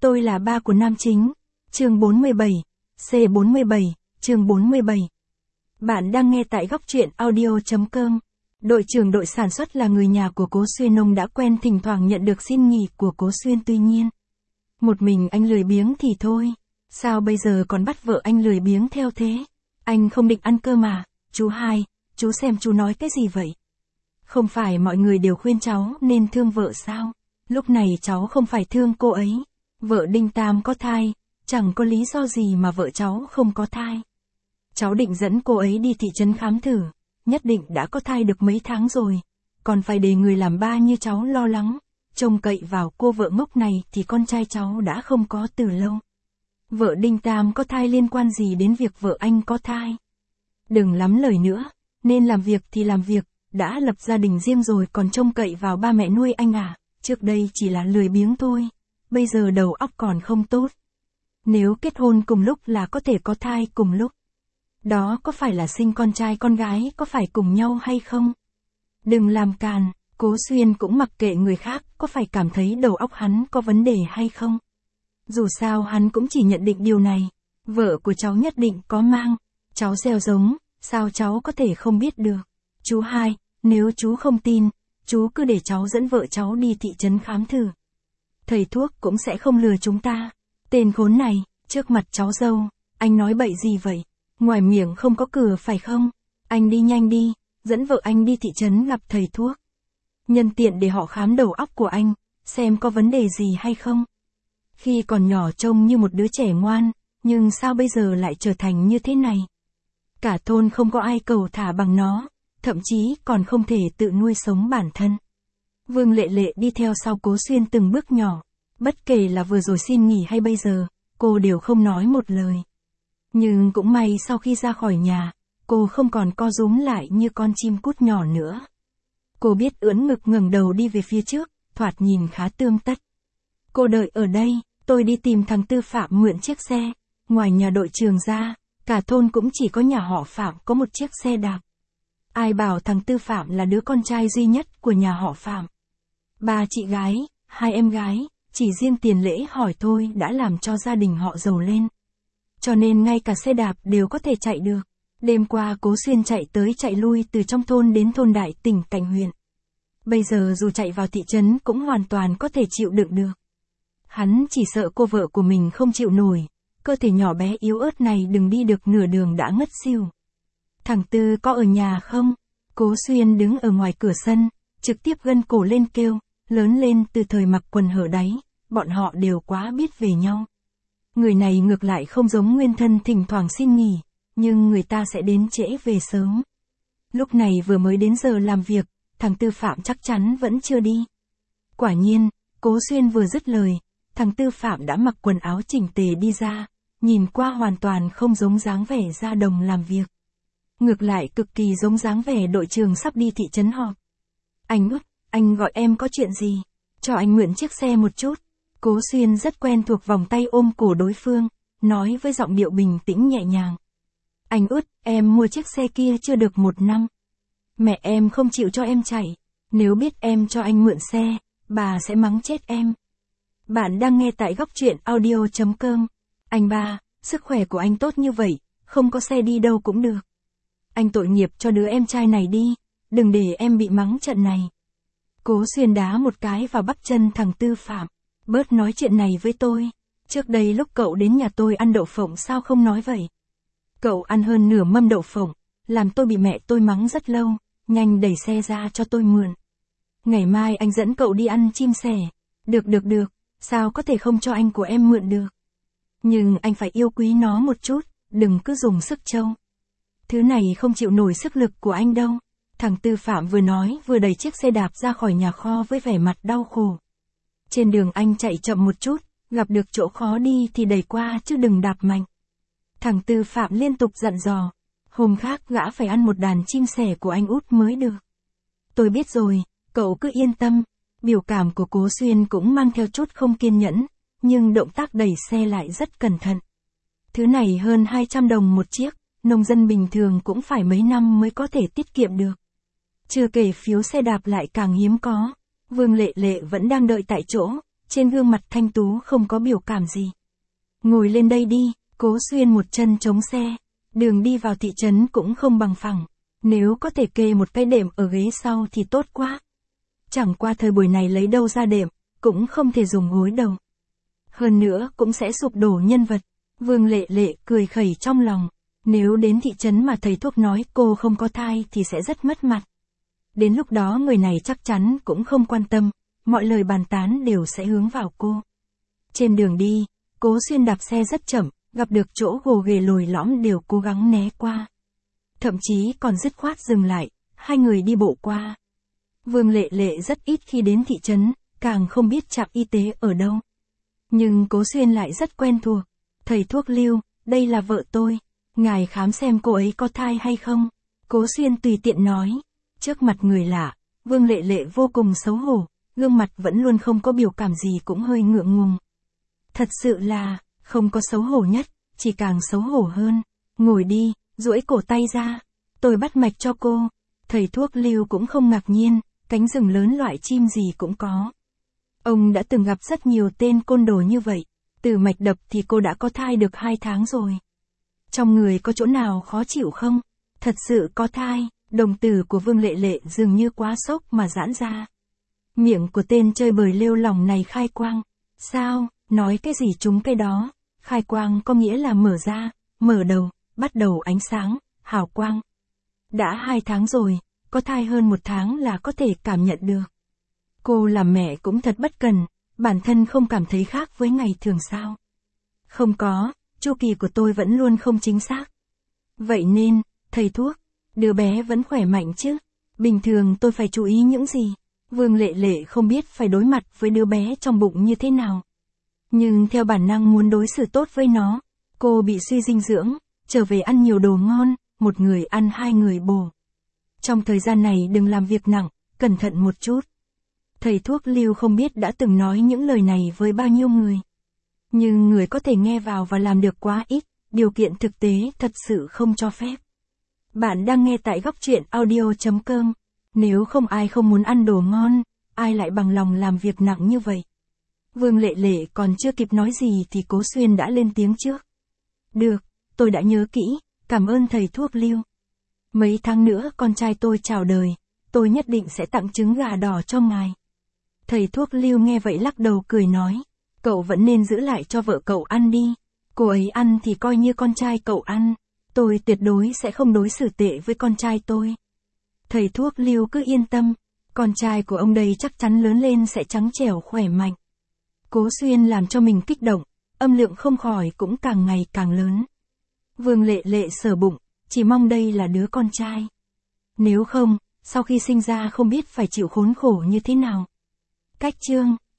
Tôi là ba của nam chính. Chương 47. C47, chương 47. Bạn đang nghe tại góc truyện audio.com. Đội trưởng đội sản xuất là người nhà của Cố Xuyên, ông đã quen thỉnh thoảng nhận được xin nghỉ của Cố Xuyên, tuy nhiên một mình anh lười biếng thì thôi, sao bây giờ còn bắt vợ anh lười biếng theo thế? Anh không định ăn cơm à? Chú Hai, chú xem chú nói cái gì vậy? Không phải mọi người đều khuyên cháu nên thương vợ sao? Lúc này cháu không phải thương cô ấy. Vợ Đinh Tam có thai, chẳng có lý do gì mà vợ cháu không có thai. Cháu định dẫn cô ấy đi thị trấn khám thử, nhất định đã có thai được mấy tháng rồi, còn phải để người làm ba như cháu lo lắng, trông cậy vào cô vợ ngốc này thì con trai cháu đã không có từ lâu. Vợ Đinh Tam có thai liên quan gì đến việc vợ anh có thai? Đừng lắm lời nữa, nên làm việc thì làm việc, đã lập gia đình riêng rồi còn trông cậy vào ba mẹ nuôi anh à? Trước đây chỉ là lười biếng thôi, bây giờ đầu óc còn không tốt. Nếu kết hôn cùng lúc là có thể có thai cùng lúc. Đó có phải là sinh con trai con gái có phải cùng nhau hay không? Đừng làm càn, Cố Xuyên cũng mặc kệ người khác có phải cảm thấy đầu óc hắn có vấn đề hay không. Dù sao hắn cũng chỉ nhận định điều này, vợ của cháu nhất định có mang, cháu gieo giống, sao cháu có thể không biết được. Chú Hai, nếu chú không tin, chú cứ để cháu dẫn vợ cháu đi thị trấn khám thử. Thầy thuốc cũng sẽ không lừa chúng ta. Tên khốn này, trước mặt cháu dâu, anh nói bậy gì vậy? Ngoài miệng không có cửa phải không? Anh đi nhanh đi, dẫn vợ anh đi thị trấn gặp thầy thuốc. Nhân tiện để họ khám đầu óc của anh, xem có vấn đề gì hay không. Khi còn nhỏ trông như một đứa trẻ ngoan, nhưng sao bây giờ lại trở thành như thế này? Cả thôn không có ai cầu thả bằng nó, thậm chí còn không thể tự nuôi sống bản thân. Vương Lệ Lệ đi theo sau Cố Xuyên từng bước nhỏ, bất kể là vừa rồi xin nghỉ hay bây giờ, cô đều không nói một lời. Nhưng cũng may sau khi ra khỏi nhà, cô không còn co rúm lại như con chim cút nhỏ nữa. Cô biết ưỡn ngực ngẩng đầu đi về phía trước, thoạt nhìn khá tươm tất. Cô đợi ở đây, tôi đi tìm thằng Tư Phạm mượn chiếc xe. Ngoài nhà đội trưởng ra, cả thôn cũng chỉ có nhà họ Phạm có một chiếc xe đạp. Ai bảo thằng Tư Phạm là đứa con trai duy nhất của nhà họ Phạm. 3 chị gái, 2 em gái, chỉ riêng tiền lễ hỏi thôi đã làm cho gia đình họ giàu lên. Cho nên ngay cả xe đạp đều có thể chạy được. Đêm qua Cố Xuyên chạy tới chạy lui từ trong thôn đến thôn Đại tỉnh Cảnh huyện. Bây giờ dù chạy vào thị trấn cũng hoàn toàn có thể chịu đựng được. Hắn chỉ sợ cô vợ của mình không chịu nổi, cơ thể nhỏ bé yếu ớt này đừng đi được nửa đường đã ngất xỉu. Thằng Tư có ở nhà không? Cố Xuyên đứng ở ngoài cửa sân, trực tiếp gân cổ lên kêu, lớn lên từ thời mặc quần hở đáy, bọn họ đều quá biết về nhau. Người này ngược lại không giống nguyên thân thỉnh thoảng xin nghỉ, nhưng người ta sẽ đến trễ về sớm. Lúc này vừa mới đến giờ làm việc, thằng Tư Phạm chắc chắn vẫn chưa đi. Quả nhiên, Cố Xuyên vừa dứt lời, thằng Tư Phạm đã mặc quần áo chỉnh tề đi ra, nhìn qua hoàn toàn không giống dáng vẻ ra đồng làm việc. Ngược lại cực kỳ giống dáng vẻ đội trưởng sắp đi thị trấn họp. Anh Út, anh gọi em có chuyện gì? Cho anh mượn chiếc xe một chút. Cố Xuyên rất quen thuộc vòng tay ôm cổ đối phương, nói với giọng điệu bình tĩnh nhẹ nhàng. Anh Út, em mua chiếc xe kia chưa được 1 năm. Mẹ em không chịu cho em chạy. Nếu biết em cho anh mượn xe, bà sẽ mắng chết em. Bạn đang nghe tại góc truyện audio.com. Anh ba, sức khỏe của anh tốt như vậy, không có xe đi đâu cũng được. Anh tội nghiệp cho đứa em trai này đi, đừng để em bị mắng trận này. Cố Xuyên đá một cái vào bắp chân thằng Tư Phạm. Bớt nói chuyện này với tôi. Trước đây lúc cậu đến nhà tôi ăn đậu phộng sao không nói vậy? Cậu ăn hơn nửa mâm đậu phộng, làm tôi bị mẹ tôi mắng rất lâu, nhanh đẩy xe ra cho tôi mượn. Ngày mai anh dẫn cậu đi ăn chim sẻ. Được, sao có thể không cho anh của em mượn được? Nhưng anh phải yêu quý nó một chút, đừng cứ dùng sức trâu. Thứ này không chịu nổi sức lực của anh đâu. Thằng Tư Phạm vừa nói vừa đẩy chiếc xe đạp ra khỏi nhà kho với vẻ mặt đau khổ. Trên đường anh chạy chậm một chút, gặp được chỗ khó đi thì đẩy qua chứ đừng đạp mạnh. Thằng Tư Phạm liên tục dặn dò, hôm khác gã phải ăn một đàn chim sẻ của anh Út mới được. Tôi biết rồi, cậu cứ yên tâm. Biểu cảm của Cố Xuyên cũng mang theo chút không kiên nhẫn, nhưng động tác đẩy xe lại rất cẩn thận. Thứ này hơn 200 đồng một chiếc, nông dân bình thường cũng phải mấy năm mới có thể tiết kiệm được. Chưa kể phiếu xe đạp lại càng hiếm có. Vương Lệ Lệ vẫn đang đợi tại chỗ, trên gương mặt thanh tú không có biểu cảm gì. Ngồi lên đây đi, Cố Xuyên một chân chống xe. Đường đi vào thị trấn cũng không bằng phẳng. Nếu có thể kê một cái đệm ở ghế sau thì tốt quá. Chẳng qua thời buổi này lấy đâu ra đệm, cũng không thể dùng gối đầu. Hơn nữa cũng sẽ sụp đổ nhân vật. Vương Lệ Lệ cười khẩy trong lòng. Nếu đến thị trấn mà thầy thuốc nói cô không có thai thì sẽ rất mất mặt. Đến lúc đó người này chắc chắn cũng không quan tâm, mọi lời bàn tán đều sẽ hướng vào cô. Trên đường đi, Cố Xuyên đạp xe rất chậm, gặp được chỗ gồ ghề lồi lõm đều cố gắng né qua. Thậm chí còn dứt khoát dừng lại, hai người đi bộ qua. Vương Lệ Lệ rất ít khi đến thị trấn, càng không biết trạm y tế ở đâu. Nhưng Cố Xuyên lại rất quen thuộc. Thầy thuốc Lưu, đây là vợ tôi. Ngài khám xem cô ấy có thai hay không? Cố Xuyên tùy tiện nói. Trước mặt người lạ, Vương Lệ Lệ vô cùng xấu hổ, gương mặt vẫn luôn không có biểu cảm gì cũng hơi ngượng ngùng. Thật sự là, không có xấu hổ nhất, chỉ càng xấu hổ hơn. Ngồi đi, duỗi cổ tay ra. Tôi bắt mạch cho cô. Thầy thuốc Lưu cũng không ngạc nhiên, cánh rừng lớn loại chim gì cũng có. Ông đã từng gặp rất nhiều tên côn đồ như vậy. Từ mạch đập thì cô đã có thai được 2 tháng rồi. Trong người có chỗ nào khó chịu không? Thật sự có thai. Đồng tử của Vương Lệ Lệ dường như quá sốc mà giãn ra. Miệng của tên chơi bời lêu lỏng này khai quang. Sao, nói cái gì trúng cái đó. Khai quang có nghĩa là mở ra, mở đầu, bắt đầu ánh sáng, hào quang. Đã 2 tháng rồi, có thai hơn 1 tháng là có thể cảm nhận được. Cô làm mẹ cũng thật bất cần, bản thân không cảm thấy khác với ngày thường sao. Không có, chu kỳ của tôi vẫn luôn không chính xác. Vậy nên, thầy thuốc, đứa bé vẫn khỏe mạnh chứ? Bình thường tôi phải chú ý những gì? Vương Lệ Lệ không biết phải đối mặt với đứa bé trong bụng như thế nào. Nhưng theo bản năng muốn đối xử tốt với nó, cô bị suy dinh dưỡng, trở về ăn nhiều đồ ngon, một người ăn 2 người bổ. Trong thời gian này đừng làm việc nặng, cẩn thận một chút. Thầy thuốc Lưu không biết đã từng nói những lời này với bao nhiêu người. Nhưng người có thể nghe vào và làm được quá ít, điều kiện thực tế thật sự không cho phép. Bạn đang nghe tại góc truyện audio.com. Nếu không ai không muốn ăn đồ ngon, ai lại bằng lòng làm việc nặng như vậy? Vương Lệ Lệ còn chưa kịp nói gì thì Cố Xuyên đã lên tiếng trước. Được, tôi đã nhớ kỹ, cảm ơn thầy thuốc Lưu. Mấy tháng nữa con trai tôi chào đời, tôi nhất định sẽ tặng trứng gà đỏ cho ngài. Thầy thuốc Lưu nghe vậy lắc đầu cười nói, cậu vẫn nên giữ lại cho vợ cậu ăn đi. Cô ấy ăn thì coi như con trai cậu ăn. Tôi tuyệt đối sẽ không đối xử tệ với con trai tôi. Thầy thuốc Lưu cứ yên tâm, con trai của ông đây chắc chắn lớn lên sẽ trắng trẻo khỏe mạnh. Cố Xuyên làm cho mình kích động, âm lượng không khỏi cũng càng ngày càng lớn. Vương Lệ Lệ sờ bụng, chỉ mong đây là đứa con trai. Nếu không, sau khi sinh ra không biết phải chịu khốn khổ như thế nào. Cách chương